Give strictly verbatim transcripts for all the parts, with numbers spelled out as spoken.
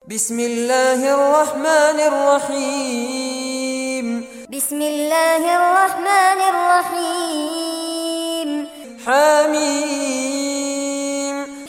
بسم الله الرحمن الرحيم بسم الله الرحمن الرحيم حميم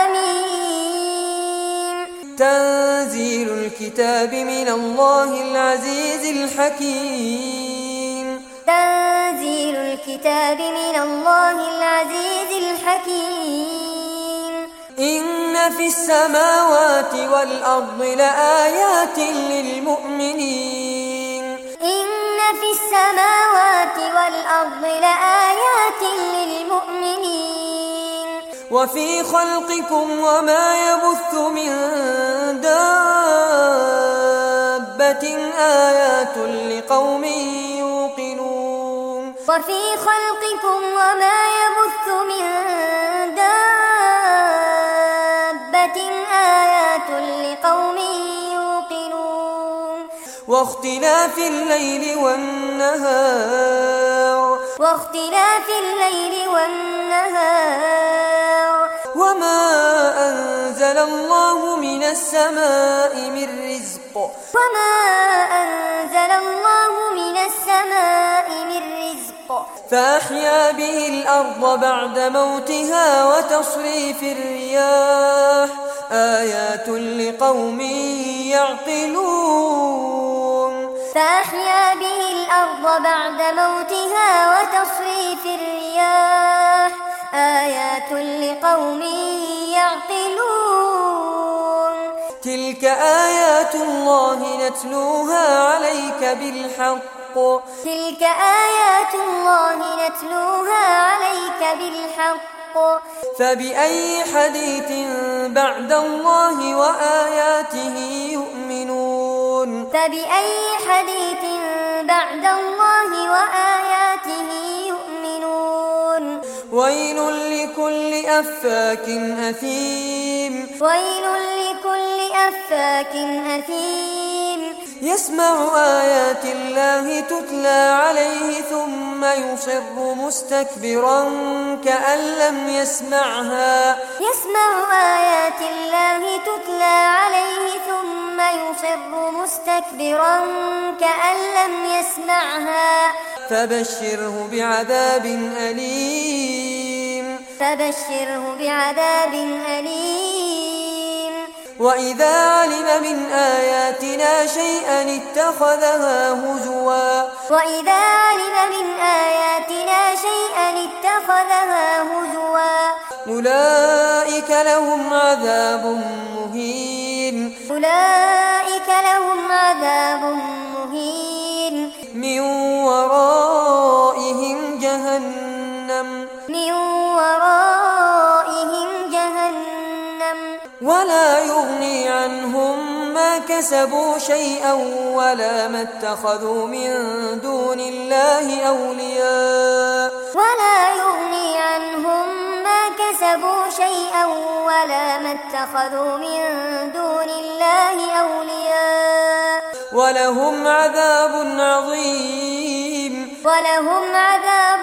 حميم تنزيل الكتاب من الله العزيز الحكيم تنزيل الكتاب من الله العزيز الحكيم إن في السماوات والأرض لآيات للمؤمنين إن في السماوات والأرض لآيات للمؤمنين وفي خلقكم وما يبث من دابة آيات لقوم يوقنون وفي خلقكم وما يبث من دابة آيات لقوم يوقنون واختلاف الليل والنهار واختلاف الليل والنهار وما أنزل الله من السماء من رزق وما أنزل الله من السماء من رزق فأحيا به الأرض بعد موتها وتصريف الرياح آيات لقوم يعقلون فأحيا به الأرض بعد موتها وتصريف الرياح آيات لقوم يعقلون تلك آيات الله نتلوها عليك بالحق تلك آيات الله نتلوها عليك بالحق فبأي حديث بعد الله وآياته يؤمنون فبأي حديث بعد الله وآياته يؤمنون ويل لكل أفاك أثيم ويل لكل أفاك أثيم يسمع آيات الله تتلى عليه ثم يصر مستكبرا كأن لم يسمعها يسمع آيات الله تتلى عليه ثم يصر مستكبرا كأن لم يسمعها فبشره بعذاب أليم فبشره بعذاب أليم وإذا علم من آياتنا شيئا اتخذها هزوا وإذا علم من آياتنا شيئا اتخذها هزوا أولئك لهم عذاب مهين أولئك لهم عذاب مهين من ورائهم جهنم من ورائهم جهنم ولا يغني عنهم ما كسبوا شيئا ولا ما اتخذوا من دون الله أولياء ولا يغني عنهم ما كسبوا شيئا ولا ما اتخذوا من دون الله أولياء ولهم عذاب عظيم ولهم عذاب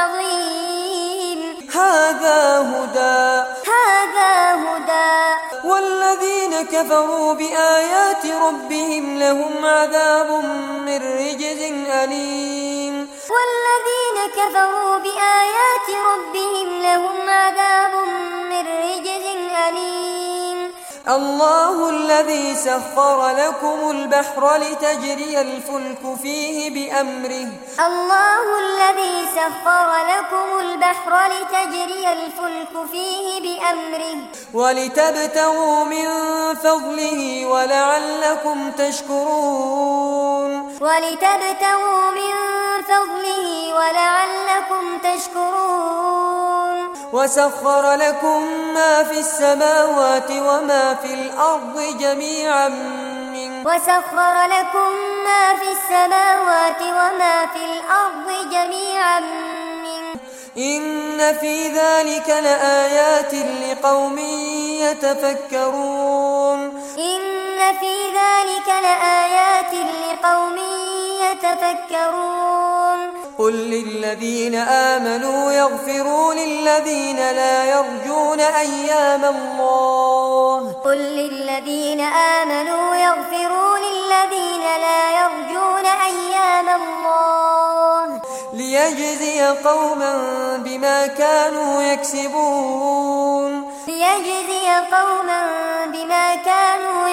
عظيم هذا هدى هذا هدى والذين كفروا بآيات ربهم لهم عذاب من رجز أليم والذين كفروا بآيات ربهم لهم عذاب من رجز أليم الله الذي سخر لكم البحر لتجري الفلك فيه بأمره الله الذي سخر لكم البحر لتجري الفلك فيه بأمره ولتبتغوا من فضله ولعلكم تشكرون ولتبتغوا من فضله ولعلكم تشكرون وسخر لكم ما في السماوات وما في الأرض جميعا منه وسخر لكم ما في السماوات وما في الأرض جميعا منه إن في ذلك لآيات لقوم يتفكرون إن في ذلك لآيات لقوم يتفكرون قل للذين آمنوا يغفروا للذين لا يرجون أيام الله قل للذين آمنوا يغفروا للذين لا يرجون أيام الله ليجزي قوما بما كانوا يكسبون ليجزي قوما بما كانوا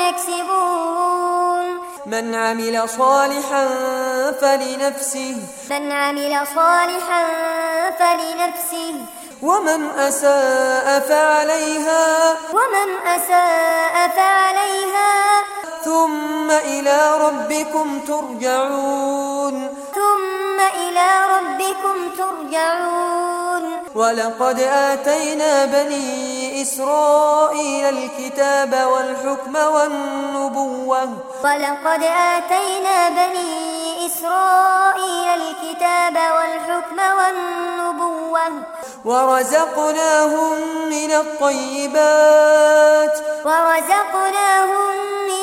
يكسبون من عمل صالحا فلنفسه من عمل صالحا فلنفسه ومن أساء فعليها ومن أساء فعليها ثم إلى ربكم ترجعون ثم إلى ربكم ترجعون ولقد آتينا بني إسرائيل الكتاب والحكم والنبوة ولقد آتينا بني إسرائيل الكتاب والحكم والنبوة ورزقناهم من الطيبات ورزقناهم من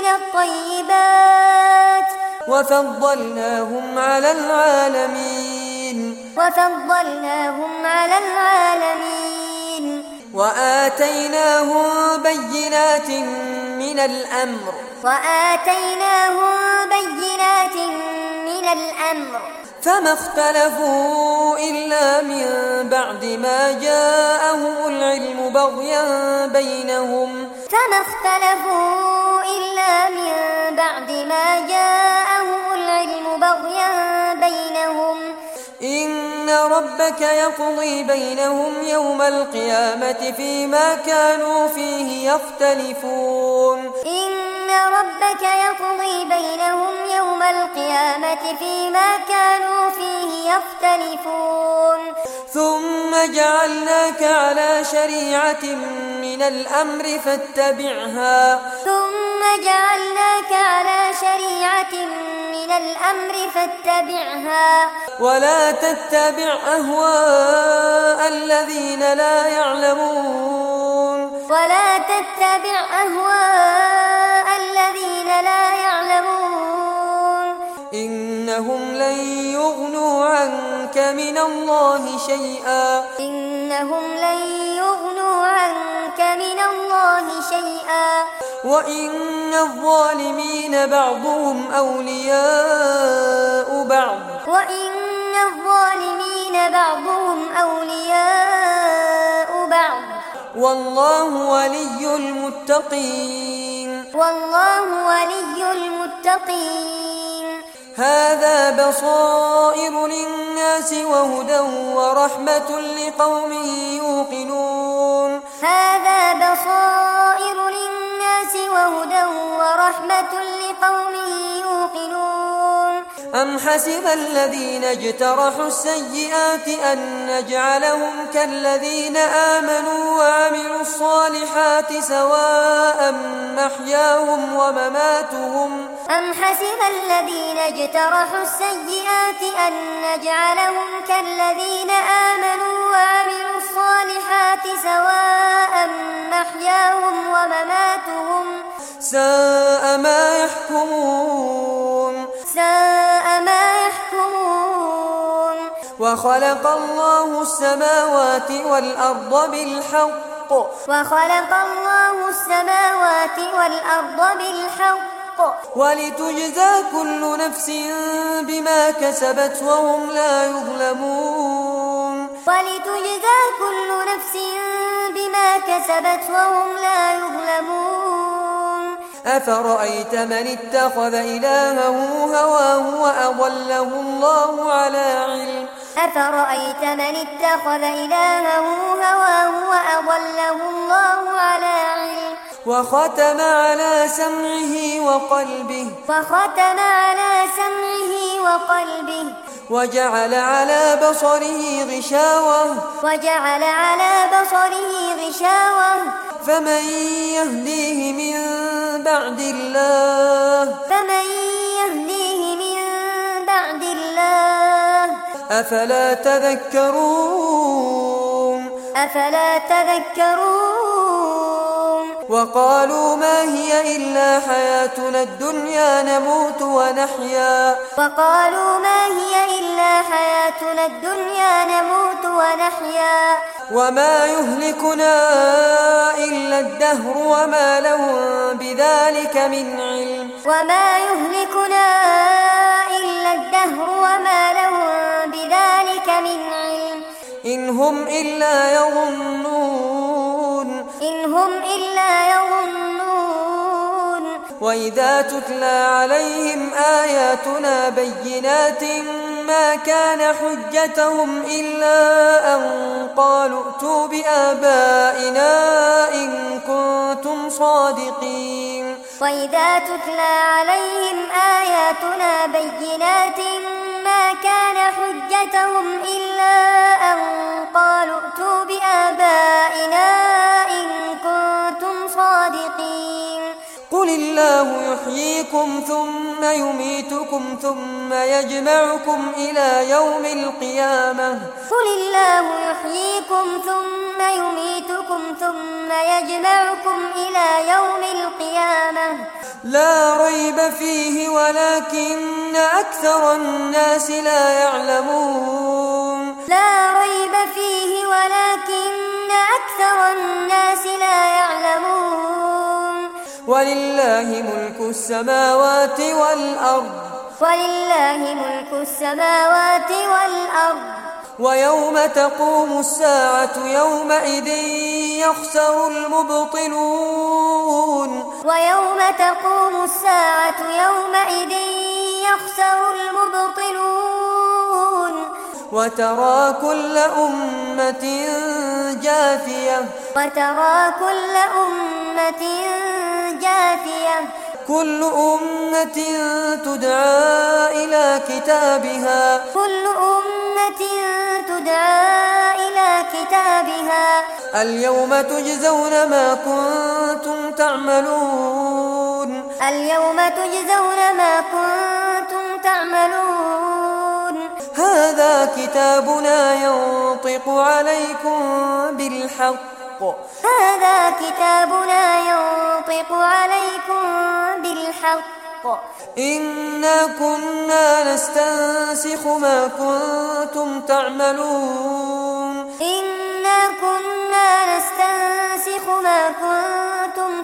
الطيبات وفضلناهم على العالمين وفضلناهم على العالمين وآتيناهم بينات من الأمر وآتيناهم بينات من الأمر فما اختلفوا إلا من بعد ما جاءهم العلم بغيا بينهم فما اختلفوا إلا من بعد ما جاءهم العلم بغيا بينهم إن ربك يقضي بينهم يوم القيامة فيما كانوا فيه يختلفون إن ربك يقضي بينهم يوم القيامة فيما كانوا فيه يختلفون ثم جعلناك على شريعة من الأمر فاتبعها ثم جعلناك على شريعة من الأمر فاتبعها ولا تتبع أهواء الذين لا يعلمون ولا تتبع أهواء الذين لا يعلمون إنهم لن يغنوا عنك من الله شيئا إنهم لن يغنوا عنك من الله شيئا وإن الظالمين بعضهم أولياء بعض وإن الظالمين بعضهم أولياء بعض والله ولي المتقين والله ولي المتقين هذا بصائر للناس وهدى ورحمة لقوم يوقنون هذا بصائر للناس وهدى ورحمة لقوم يوقنون أم حسب الذين اجترحوا السيئات أن نجعلهم كالذين آمنوا وعملوا الصالحات سواء محياهم ومماتهم أم حسب الذين اجترحوا السيئات أن نجعلهم كالذين آمنوا وعملوا الصالحات سواء محياهم ومماتهم ساء ما يحكمون ساء ما يحكمون وخلق الله السماوات والأرض بالحق وخلق الله السماوات والأرض بالحق ولتجزى كل نفس بما كسبت وهم لا يظلمون ولتجزى كل نفس بما كسبت وهم لا يظلمون أفرأيت من اتخذ إلهه هواه وأضله الله على علم أفرأيت من اتخذ إلهه هواه وأضله الله على علم وختم على سمعه وقلبه وختم على سمعه وقلبه وجعل على بصره غشاوة وجعل على بصره غشاوة فمن يهديه من بعد الله فمن يهديه من بعد الله أفلا تذكرون أفلا تذكرون وقالوا ما هي إلا حياتنا الدنيا نموت ونحيا وقالوا ما هي إلا حياتنا الدنيا نموت ونحيا وما يهلكنا إلا الدهر وما لهم بذلك من علم وما يهلكنا إلا الدهر وما لهم بذلك من علم إن هم إلا يظنون إن هم إلا يظنون وإذا تتلى عليهم آياتنا بينات ما كان حجتهم إلا أن قالوا ائتوا بآبائنا إن كنتم صادقين وإذا تتلى عليهم آياتنا بينات ما كان حجتهم إلا أن قالوا ائتوا بآبائنا إن كنتم صادقين قل الله يحييكم ثم يميتكم ثم يجمعكم إلى يوم القيامة قل الله يحييكم ثم يميتكم ثم يجمعكم إلى يوم القيامة لا ريب فيه ولكن أكثر الناس لا يعلمون لا ريب فيه ولكن أكثر الناس لا يعلمون ولله ملك السماوات والأرض ولله ملك السماوات والأرض ويوم تقوم الساعة يومئذ يخسر المبطلون ويوم تقوم الساعة يومئذ يخسر المبطلون وترى كل أمة جاثية وترى كل أمة جاثية كل أمة تدعى إلى كتابها كل أمة تدعى إلى كتابها اليوم تجزون ما كنتم تعملون اليوم تجزون ما كنتم تعملون هذا كتابنا ينطق عليكم بالحق هذا كتابنا ينطق عليكم بالحق إنا كنا نستنسخ ما كنتم تعملون إنا كنا نستنسخ ما كنتم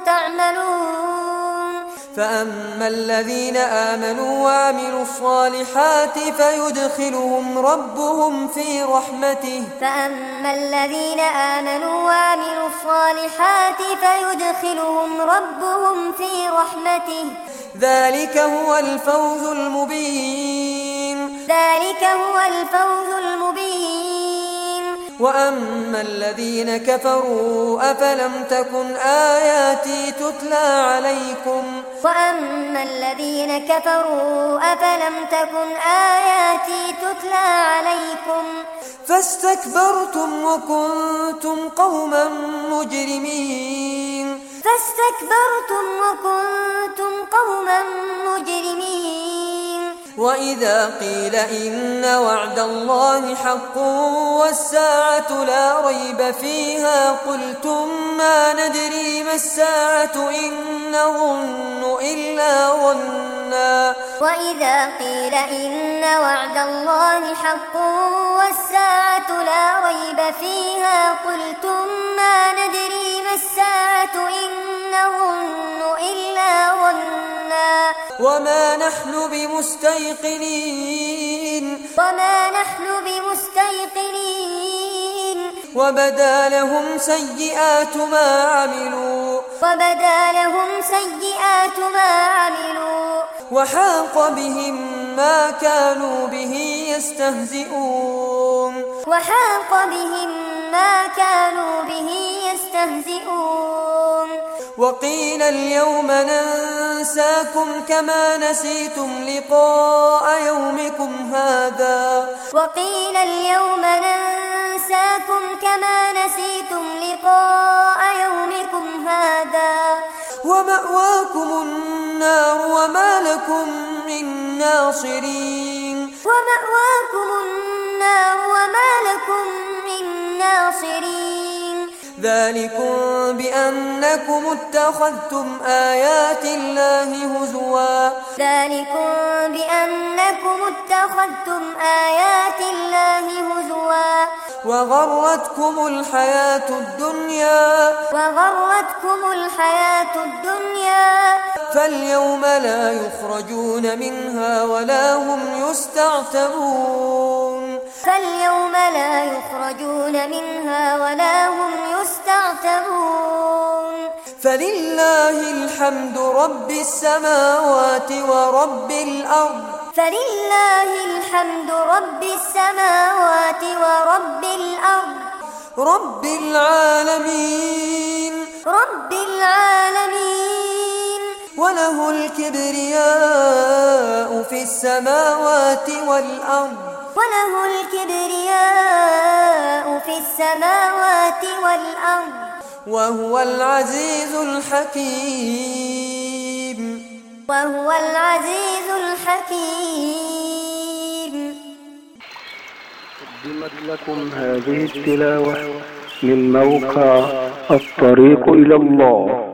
تعملون فأما الذين آمنوا وعملوا الصالحات فيدخلهم ربهم في رحمته فأما الذين آمنوا وعملوا الصالحات فيدخلهم ربهم في رحمته ذلك هو الفوز المبين ذلك هو الفوز المبين وأما الذين كفروا أفلم تكن آياتي تتلى عليكم وأما الذين كفروا أفلم تكن آياتي تتلى عليكم فاستكبرتم وكنتم قوما مجرمين فاستكبرتم وكنتم قوما مجرمين وإذا قيل إن وعد الله حق والساعة لا ريب فيها قلتم ما ندري ما الساعة إن نظن إلا ظنا وإذا قيل إن وعد الله حق والساعة لا ريب فيها قلتم ما ندري ما الساعة إن نظن إلا ظنا وما نحن بمستيقنين وما نحن بمستيقنين وبدا لهم سيئات ما عملوا وبدا لهم سيئات ما عملوا وحاق بهم ما كانوا به يستهزئون وحاق بهم ما كانوا به يستهزئون وقيل اليوم ننساكم كما نسيتم لقاء يومكم هذا وقيل اليوم ننساكم كما نسيتم لقاء يومكم هذا ومأواكم النار وما لكم من ناصرين ومأواكم النار وما لكم من ناصرين ذلكم بأنكم اتخذتم آيات الله هزوا ذلكم بأنكم اتخذتم آيات الله هزوا وغرتكم الحياة الدنيا وغرتكم الحياة الدنيا فاليوم لا يخرجون منها ولا هم يستعتبون فاليوم لا يخرجون منها ولا هم يستعتبون فلله الحمد رب السماوات ورب الأرض فلله الحمد رب السماوات ورب الأرض رب العالمين رب العالمين وله الكبرياء في السماوات والأرض وله الكبرياء في السماوات والأرض وهو العزيز الحكيم وهو العزيز الحكيم. قدمت لكم هذه التلاوة من موقع الطريق إلى الله.